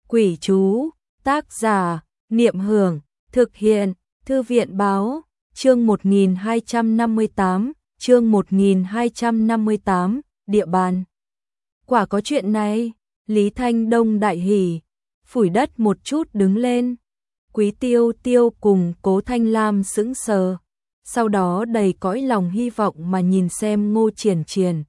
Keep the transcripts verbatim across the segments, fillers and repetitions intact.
Quỷ chú, tác giả, Niệm Hưởng, thực hiện, Thư viện Báo, chương một nghìn hai trăm năm mươi tám, chương một nghìn hai trăm năm mươi tám, địa bàn. Quả có chuyện này, Lý Thanh Đông đại hỉ, phủi đất một chút đứng lên. Quý Tiêu Tiêu cùng Cố Thanh Lam sững sờ, sau đó đầy cõi lòng hy vọng mà nhìn xem Ngô Triển Triển.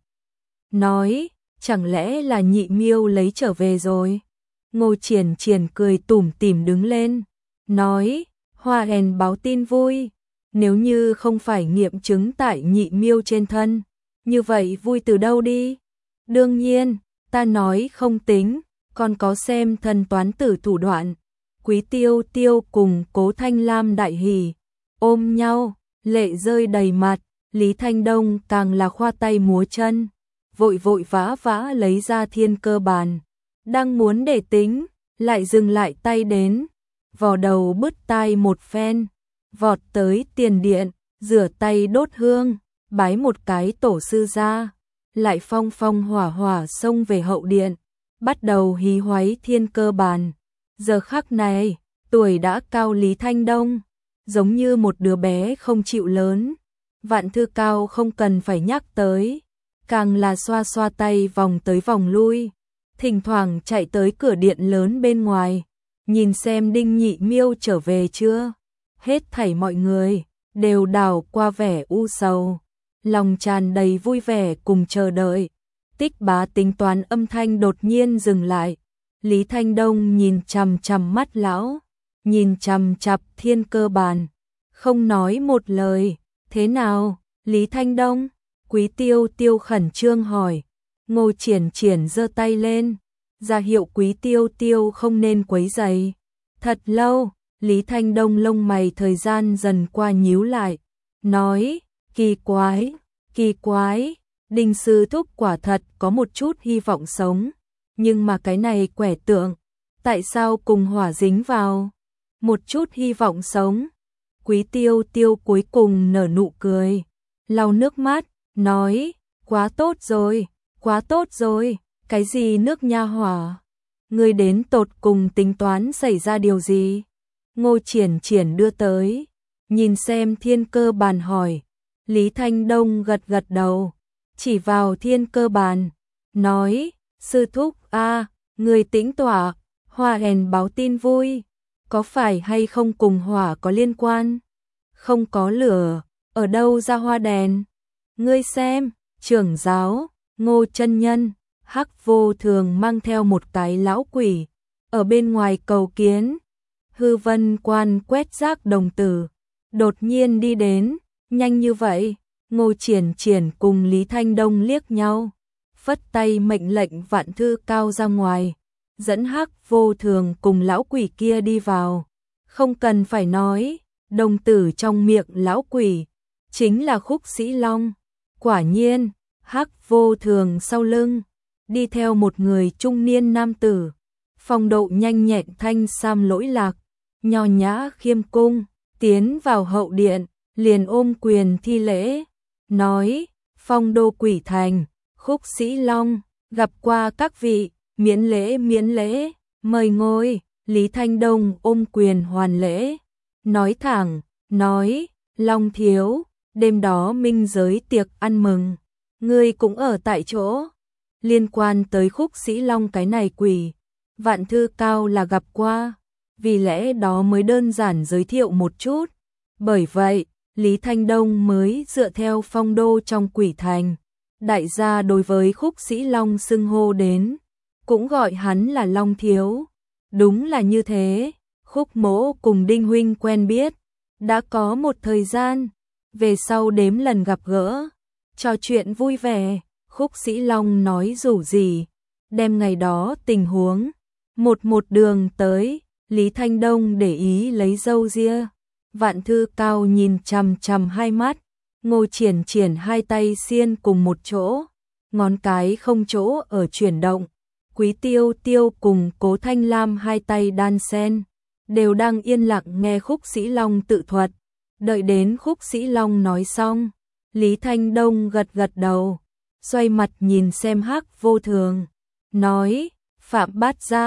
Nói, chẳng lẽ là Nhị Miêu lấy trở về rồi? Ngô Triển Triển cười tủm tỉm đứng lên, nói, Hoa Hèn báo tin vui, nếu như không phải nghiệm chứng tại Nhị Miêu trên thân, như vậy vui từ đâu đi? Đương nhiên, ta nói không tính, còn có xem thần toán tử thủ đoạn. Quý Tiêu Tiêu cùng Cố Thanh Lam đại hỉ, ôm nhau, lệ rơi đầy mặt. Lý Thanh Đông càng là khoa tay múa chân, vội vội vã vã lấy ra thiên cơ bàn, đang muốn để tính, lại dừng lại tay đến, vò đầu bứt tai một phen, vọt tới tiền điện, rửa tay đốt hương, bái một cái tổ sư ra, lại phong phong hỏa hỏa xông về hậu điện, bắt đầu hí hoáy thiên cơ bàn. Giờ khắc này, tuổi đã cao Lý Thanh Đông, giống như một đứa bé không chịu lớn. Vạn Thư Cao không cần phải nhắc tới, càng là xoa xoa tay vòng tới vòng lui, thỉnh thoảng chạy tới cửa điện lớn bên ngoài, nhìn xem Đinh Nhị Miêu trở về chưa. Hết thảy mọi người đều đảo qua vẻ u sầu, lòng tràn đầy vui vẻ cùng chờ đợi. Tích Bá tính toán âm thanh đột nhiên dừng lại. Lý Thanh Đông nhìn chằm chằm mắt lão, nhìn chằm chằm thiên cơ bàn, không nói một lời. Thế nào, Lý Thanh Đông? Quý Tiêu Tiêu khẩn trương hỏi. Ngô Triển Triển giơ tay lên, ra hiệu Quý Tiêu Tiêu không nên quấy rầy. Thật lâu, Lý Thanh Đông lông mày thời gian dần qua nhíu lại, nói, kỳ quái, kỳ quái, Đinh sư thúc quả thật có một chút hy vọng sống, nhưng mà cái này quẻ tượng, tại sao cùng hỏa dính vào? Một chút hy vọng sống. Quý Tiêu Tiêu cuối cùng nở nụ cười, lau nước mắt, nói, quá tốt rồi, quá tốt rồi, cái gì nước nha hỏa? Ngươi đến tột cùng tính toán xảy ra điều gì? Ngô Triển Triển đưa tới, nhìn xem thiên cơ bàn hỏi. Lý Thanh Đông gật gật đầu, chỉ vào thiên cơ bàn, nói, sư thúc a, người tĩnh tọa, Hoa Hèn báo tin vui, có phải hay không cùng hỏa có liên quan? Không có lửa, ở đâu ra hoa đèn? Ngươi xem, trưởng giáo, Ngô chân nhân, Hắc Vô Thường mang theo một cái lão quỷ, ở bên ngoài cầu kiến. Hư Vân Quan quét rác đồng tử, đột nhiên đi đến, nhanh như vậy. Ngô Triển Triển cùng Lý Thanh Đông liếc nhau, phất tay mệnh lệnh Vạn Thư Cao ra ngoài, dẫn Hắc Vô Thường cùng lão quỷ kia đi vào. Không cần phải nói, đồng tử trong miệng lão quỷ chính là Khúc Sĩ Long. Quả nhiên, Hắc Vô Thường sau lưng đi theo một người trung niên nam tử, phong độ nhanh nhẹn thanh sam lỗi lạc, nho nhã khiêm cung, tiến vào hậu điện, liền ôm quyền thi lễ, nói, Phong Đô Quỷ Thành, Khúc Sĩ Long, gặp qua các vị, miễn lễ miễn lễ, mời ngồi. Lý Thanh Đông ôm quyền hoàn lễ, nói thẳng, nói, Long thiếu, đêm đó minh giới tiệc ăn mừng, ngươi cũng ở tại chỗ. Liên quan tới Khúc Sĩ Long cái này quỷ, Vạn Thư Cao là gặp qua, vì lẽ đó mới đơn giản giới thiệu một chút. Bởi vậy, Lý Thanh Đông mới dựa theo phong đô trong quỷ thành, đại gia đối với Khúc Sĩ Long xưng hô đến, cũng gọi hắn là Long thiếu. Đúng là như thế, Khúc mỗ cùng Đinh huynh quen biết, đã có một thời gian, về sau đếm lần gặp gỡ, trò chuyện vui vẻ. Khúc Sĩ Long nói rủ gì, đem ngày đó tình huống, một một đường tới. Lý Thanh Đông để ý lấy râu ria, Vạn Thư Cao nhìn chằm chằm hai mắt, Ngô Triển Triển hai tay xiên cùng một chỗ, ngón cái không chỗ ở chuyển động. Quý Tiêu Tiêu cùng Cố Thanh Lam hai tay đan sen, đều đang yên lặng nghe Khúc Sĩ Long tự thuật. Đợi đến Khúc Sĩ Long nói xong, Lý Thanh Đông gật gật đầu, xoay mặt nhìn xem Hắc Vô Thường, nói, Phạm Bát Gia,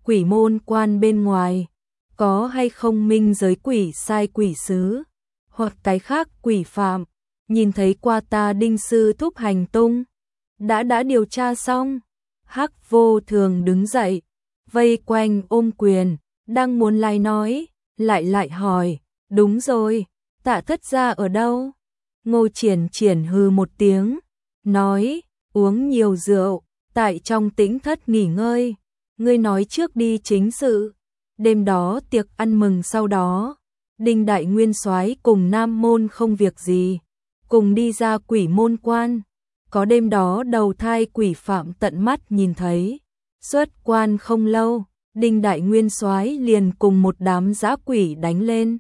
quỷ môn quan bên ngoài, có hay không minh giới quỷ sai quỷ sứ, hoặc cái khác quỷ phạm, nhìn thấy qua ta Đinh sư thúc hành tung, đã đã điều tra xong. Hắc Vô Thường đứng dậy, vây quanh ôm quyền, đang muốn lại nói, lại lại hỏi, đúng rồi, Tạ thất gia ở đâu? Ngô Triển Triển hừ một tiếng, nói, uống nhiều rượu, tại trong tĩnh thất nghỉ ngơi, ngươi nói trước đi chính sự. Đêm đó tiệc ăn mừng sau đó, Đinh Đại Nguyên Soái cùng Nam Môn không việc gì, cùng đi ra quỷ môn quan. Có đêm đó đầu thai quỷ phạm tận mắt nhìn thấy. Xuất quan không lâu, Đinh Đại Nguyên Soái liền cùng một đám dã quỷ đánh lên.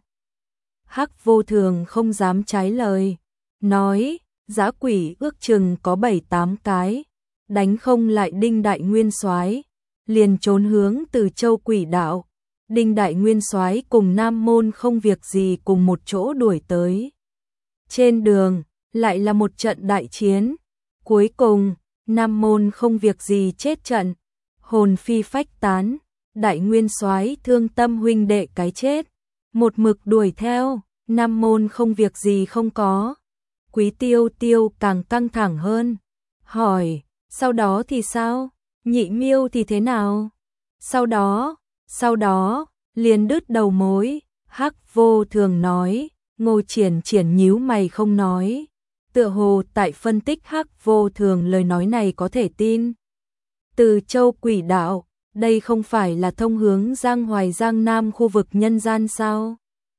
Hắc Vô Thường không dám trái lời, nói, dã quỷ ước chừng có bảy tám cái, đánh không lại Đinh Đại Nguyên Soái, liền trốn hướng Từ Châu quỷ đạo. Đinh Đại Nguyên Soái cùng Nam Môn không việc gì cùng một chỗ đuổi tới. Trên đường, lại là một trận đại chiến. Cuối cùng, Nam Môn không việc gì chết trận, hồn phi phách tán, Đại Nguyên Soái thương tâm huynh đệ cái chết, một mực đuổi theo, Nam Môn không việc gì không có. Quý Tiêu Tiêu càng căng thẳng hơn, hỏi, sau đó thì sao? Nhị Miêu thì thế nào? Sau đó, sau đó, liền đứt đầu mối. Hắc Vô Thường nói. Ngô Triển Triển nhíu mày không nói, tựa hồ tại phân tích Hắc Vô Thường lời nói này có thể tin. Từ Châu quỷ đạo, đây không phải là thông hướng Giang Hoài Giang Nam khu vực nhân gian sao?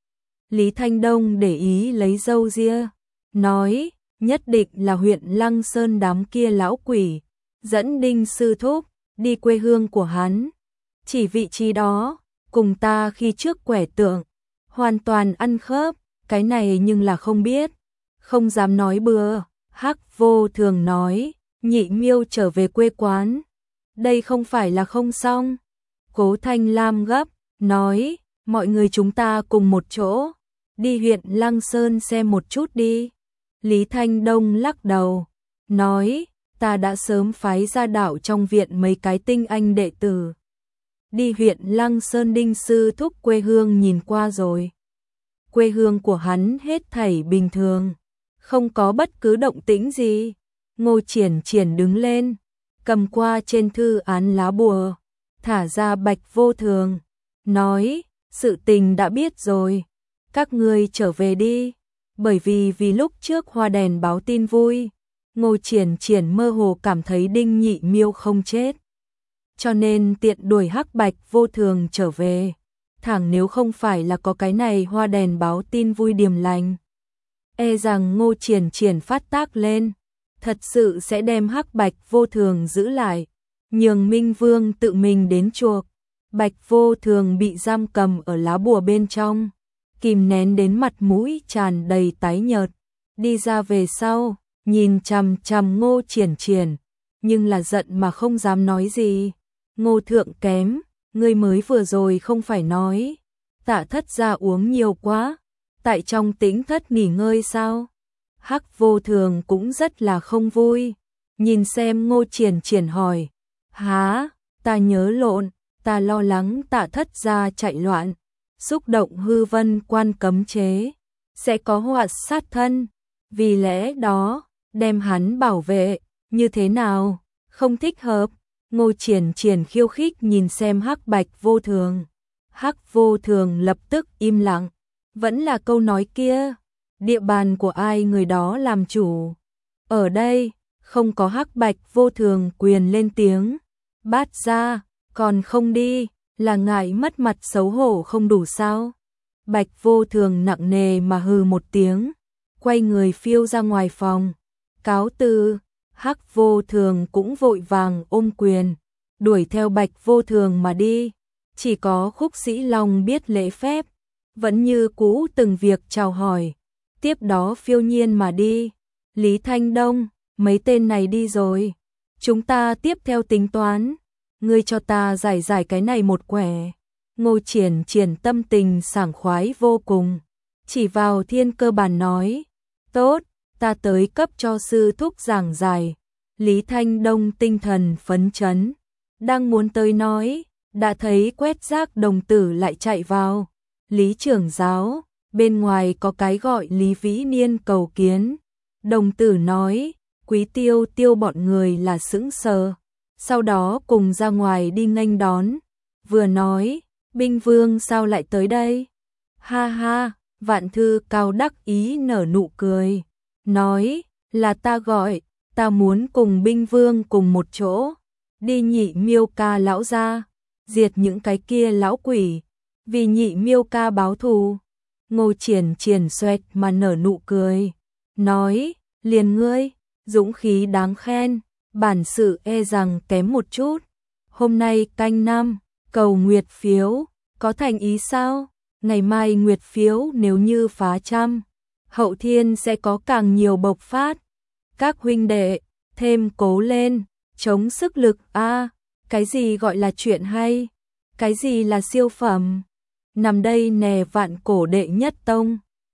Lý Thanh Đông để ý lấy râu ria, nói, nhất định là huyện Lăng Sơn đám kia lão quỷ, dẫn Đinh sư thúc đi quê hương của hắn. Chỉ vị trí đó, cùng ta khi trước quẻ tượng, hoàn toàn ăn khớp, cái này nhưng là không biết, không dám nói bừa. Hắc Vô Thường nói, Nhị Miêu trở về quê quán, đây không phải là không xong. Cố Thanh Lam gấp, nói, mọi người chúng ta cùng một chỗ, đi huyện Lăng Sơn xem một chút đi. Lý Thanh Đông lắc đầu, nói, ta đã sớm phái ra đạo trong viện mấy cái tinh anh đệ tử. Đi huyện Lăng Sơn Đinh sư thúc quê hương nhìn qua rồi. Quê hương của hắn hết thảy bình thường, không có bất cứ động tĩnh gì. Ngô Triển Triển đứng lên, cầm qua trên thư án lá bùa, thả ra Bạch Vô Thường, nói, sự tình đã biết rồi, các ngươi trở về đi. Bởi vì vì lúc trước hoa đèn báo tin vui, Ngô Triển Triển mơ hồ cảm thấy Đinh Nhị Miêu không chết, cho nên tiện đuổi Hắc Bạch Vô Thường trở về. Thẳng nếu không phải là có cái này hoa đèn báo tin vui điềm lành, e rằng Ngô Triển Triển phát tác lên, thật sự sẽ đem Hắc Bạch Vô Thường giữ lại, nhường Minh Vương tự mình đến chuộc. Bạch Vô Thường bị giam cầm ở lá bùa bên trong, kìm nén đến mặt mũi tràn đầy tái nhợt, đi ra về sau, nhìn chằm chằm Ngô Triển Triển, nhưng là giận mà không dám nói gì. Ngô thượng kém, ngươi mới vừa rồi không phải nói, Tạ thất gia uống nhiều quá, tại trong tĩnh thất nghỉ ngơi sao? Hắc Vô Thường cũng rất là không vui, nhìn xem Ngô Triển Triển hỏi, há, ta nhớ lộn, ta lo lắng Tạ thất gia chạy loạn, xúc động hư vân quan cấm chế, sẽ có họa sát thân, vì lẽ đó, đem hắn bảo vệ, như thế nào, không thích hợp. Ngô Triển Triển khiêu khích nhìn xem Hắc Bạch Vô Thường. Hắc Vô Thường lập tức im lặng, vẫn là câu nói kia, địa bàn của ai người đó làm chủ. Ở đây, không có Hắc Bạch Vô Thường quyền lên tiếng, bát ra, còn không đi, là ngại mất mặt xấu hổ không đủ sao? Bạch Vô Thường nặng nề mà hừ một tiếng, quay người phiêu ra ngoài phòng, cáo từ. Hắc Vô Thường cũng vội vàng ôm quyền, đuổi theo Bạch Vô Thường mà đi. Chỉ có Khúc Sĩ Long biết lễ phép, vẫn như cũ từng việc chào hỏi, tiếp đó phiêu nhiên mà đi. Lý Thanh Đông, mấy tên này đi rồi, chúng ta tiếp theo tính toán, ngươi cho ta giải giải cái này một quẻ. Ngô Triển Triển tâm tình sảng khoái vô cùng, chỉ vào Thiên Cơ Bản nói, tốt, ta tới cấp cho sư thúc giảng giải. Lý Thanh Đông tinh thần phấn chấn, đang muốn tới nói, đã thấy quét rác đồng tử lại chạy vào. Lý trưởng giáo, bên ngoài có cái gọi Lý Vĩ Niên cầu kiến. Đồng tử nói, Quý Tiêu Tiêu bọn người là sững sờ. Sau đó cùng ra ngoài đi nghênh đón. Vừa nói, binh vương sao lại tới đây? Ha ha, Vạn Thư Cao đắc ý nở nụ cười. Nói, là ta gọi, ta muốn cùng binh vương cùng một chỗ. Đi Nhị Miêu Ca lão ra, diệt những cái kia lão quỷ. Vì Nhị Miêu Ca báo thù. Ngô Triển Triển xoẹt mà nở nụ cười. Nói, liền ngươi, dũng khí đáng khen, bản sự e rằng kém một chút. Hôm nay canh năm, cầu nguyệt phiếu, có thành ý sao? Ngày mai nguyệt phiếu nếu như phá trăm, hậu thiên sẽ có càng nhiều bộc phát. Các huynh đệ, thêm cố lên, chống sức lực a. Cái gì gọi là chuyện hay? Cái gì là siêu phẩm? Nằm đây nè Vạn Cổ đệ nhất tông.